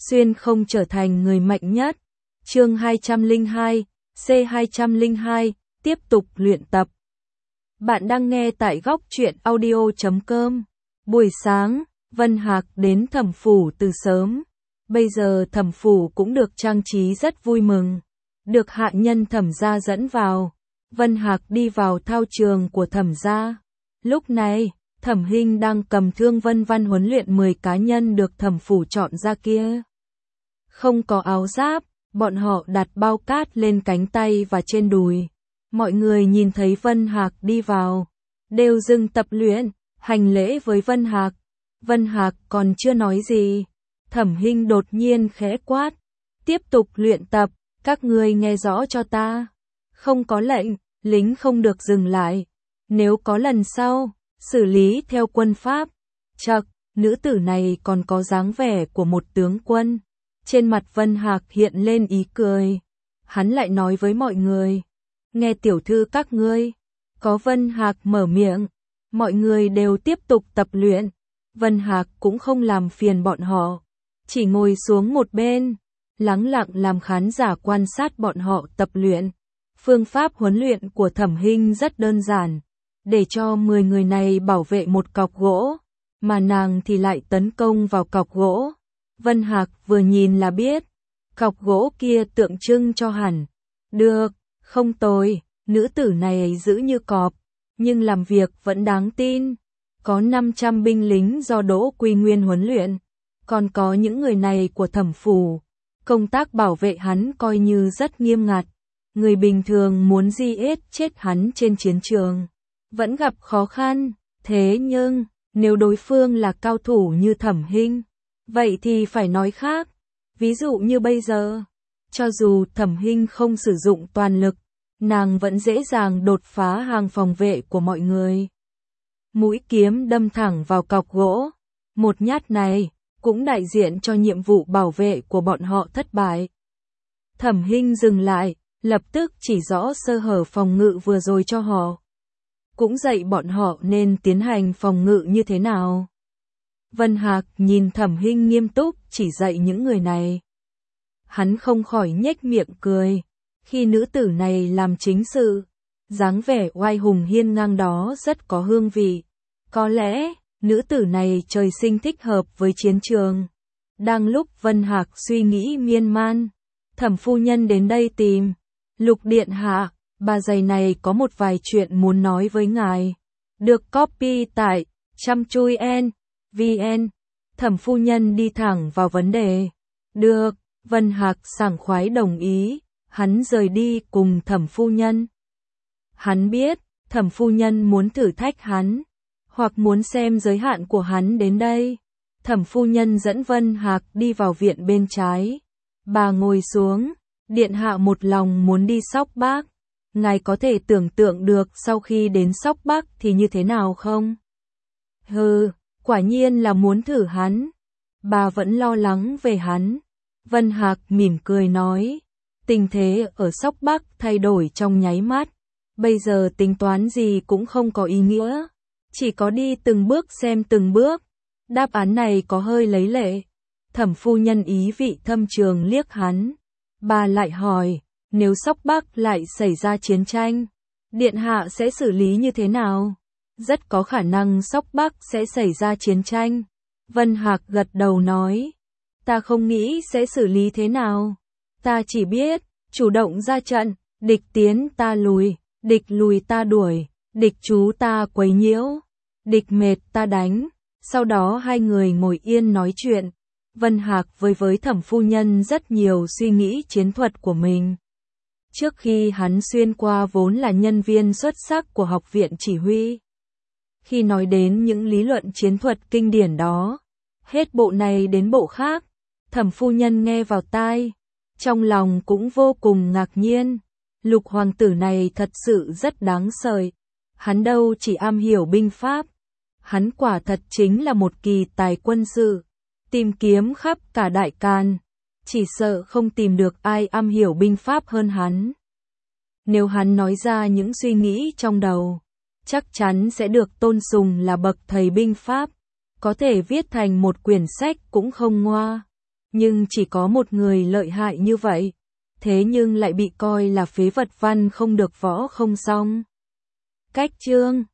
xuyên không trở thành người mạnh nhất. Chương 202, C202, tiếp tục luyện tập. Bạn đang nghe tại góc truyện audio.com. Buổi sáng, Vân Hạc đến Thẩm phủ từ sớm. Bây giờ Thẩm phủ cũng được trang trí rất vui mừng. Được hạ nhân Thẩm gia dẫn vào. Vân Hạc đi vào thao trường của Thẩm gia. Lúc này, Thẩm Hinh đang cầm Thương Vân Văn huấn luyện 10 cá nhân được Thẩm phủ chọn ra kia. Không có áo giáp, bọn họ đặt bao cát lên cánh tay và trên đùi. Mọi người nhìn thấy Vân Hạc đi vào, đều dừng tập luyện, hành lễ với Vân Hạc. Vân Hạc còn chưa nói gì, Thẩm Hinh đột nhiên khẽ quát, tiếp tục luyện tập, các ngươi nghe rõ cho ta. Không có lệnh, lính không được dừng lại. Nếu có lần sau, xử lý theo quân pháp. Chậc, nữ tử này còn có dáng vẻ của một tướng quân. Trên mặt Vân Hạc hiện lên ý cười. Hắn lại nói với mọi người, nghe tiểu thư các ngươi. Có Vân Hạc mở miệng, mọi người đều tiếp tục tập luyện. Vân Hạc cũng không làm phiền bọn họ, chỉ ngồi xuống một bên, lắng lặng làm khán giả quan sát bọn họ tập luyện. Phương pháp huấn luyện của Thẩm Hinh rất đơn giản, để cho 10 người này bảo vệ một cọc gỗ, mà nàng thì lại tấn công vào cọc gỗ. Vân Hạc vừa nhìn là biết, cọc gỗ kia tượng trưng cho hẳn. Được, không tồi, nữ tử này giữ như cọp, nhưng làm việc vẫn đáng tin. Có 500 binh lính do Đỗ Quy Nguyên huấn luyện, còn có những người này của Thẩm phủ. Công tác bảo vệ hắn coi như rất nghiêm ngặt. Người bình thường muốn giết chết hắn trên chiến trường, vẫn gặp khó khăn. Thế nhưng, nếu đối phương là cao thủ như Thẩm Hinh, vậy thì phải nói khác. Ví dụ như bây giờ, cho dù Thẩm Hinh không sử dụng toàn lực, nàng vẫn dễ dàng đột phá hàng phòng vệ của mọi người. Mũi kiếm đâm thẳng vào cọc gỗ. Một nhát này, cũng đại diện cho nhiệm vụ bảo vệ của bọn họ thất bại. Thẩm Hinh dừng lại, lập tức chỉ rõ sơ hở phòng ngự vừa rồi cho họ. Cũng dạy bọn họ nên tiến hành phòng ngự như thế nào. Vân Hạc nhìn Thẩm Hinh nghiêm túc chỉ dạy những người này. Hắn không khỏi nhếch miệng cười. Khi nữ tử này làm chính sự, dáng vẻ oai hùng hiên ngang đó rất có hương vị. Có lẽ, nữ tử này trời sinh thích hợp với chiến trường. Đang lúc Vân Hạc suy nghĩ miên man, Thẩm phu nhân đến đây tìm. Lục điện hạ, bà giày này có một vài chuyện muốn nói với ngài. Được copy tại chăm.vn. Thẩm phu nhân đi thẳng vào vấn đề. Được, Vân Hạc sảng khoái đồng ý. Hắn rời đi cùng Thẩm phu nhân. Hắn biết, Thẩm phu nhân muốn thử thách hắn, hoặc muốn xem giới hạn của hắn đến đây. Thẩm phu nhân dẫn Vân Hạc đi vào viện bên trái. Bà ngồi xuống, điện hạ một lòng muốn đi Sóc Bắc. Ngài có thể tưởng tượng được sau khi đến Sóc Bắc thì như thế nào không? Hừ, quả nhiên là muốn thử hắn. Bà vẫn lo lắng về hắn. Vân Hạc mỉm cười nói, tình thế ở Sóc Bắc thay đổi trong nháy mắt. Bây giờ tính toán gì cũng không có ý nghĩa. Chỉ có đi từng bước xem từng bước. Đáp án này có hơi lấy lệ. Thẩm phu nhân ý vị thâm trường liếc hắn. Bà lại hỏi, nếu Sóc Bắc lại xảy ra chiến tranh, điện hạ sẽ xử lý như thế nào? Rất có khả năng Sóc Bắc sẽ xảy ra chiến tranh. Vân Hạc gật đầu nói, ta không nghĩ sẽ xử lý thế nào. Ta chỉ biết, chủ động ra trận, địch tiến ta lùi, địch lùi ta đuổi, địch trú ta quấy nhiễu, địch mệt ta đánh. Sau đó hai người ngồi yên nói chuyện. Vân Hạc với Thẩm phu nhân rất nhiều suy nghĩ chiến thuật của mình. Trước khi hắn xuyên qua vốn là nhân viên xuất sắc của học viện chỉ huy. Khi nói đến những lý luận chiến thuật kinh điển đó, hết bộ này đến bộ khác, Thẩm phu nhân nghe vào tai, trong lòng cũng vô cùng ngạc nhiên. Lục hoàng tử này thật sự rất đáng sợ. Hắn đâu chỉ am hiểu binh pháp, hắn quả thật chính là một kỳ tài quân sự. Tìm kiếm khắp cả Đại Càn, chỉ sợ không tìm được ai am hiểu binh pháp hơn hắn. Nếu hắn nói ra những suy nghĩ trong đầu, chắc chắn sẽ được tôn sùng là bậc thầy binh pháp, có thể viết thành một quyển sách cũng không ngoa. Nhưng chỉ có một người lợi hại như vậy, thế nhưng lại bị coi là phế vật văn không được võ không xong. Cách chương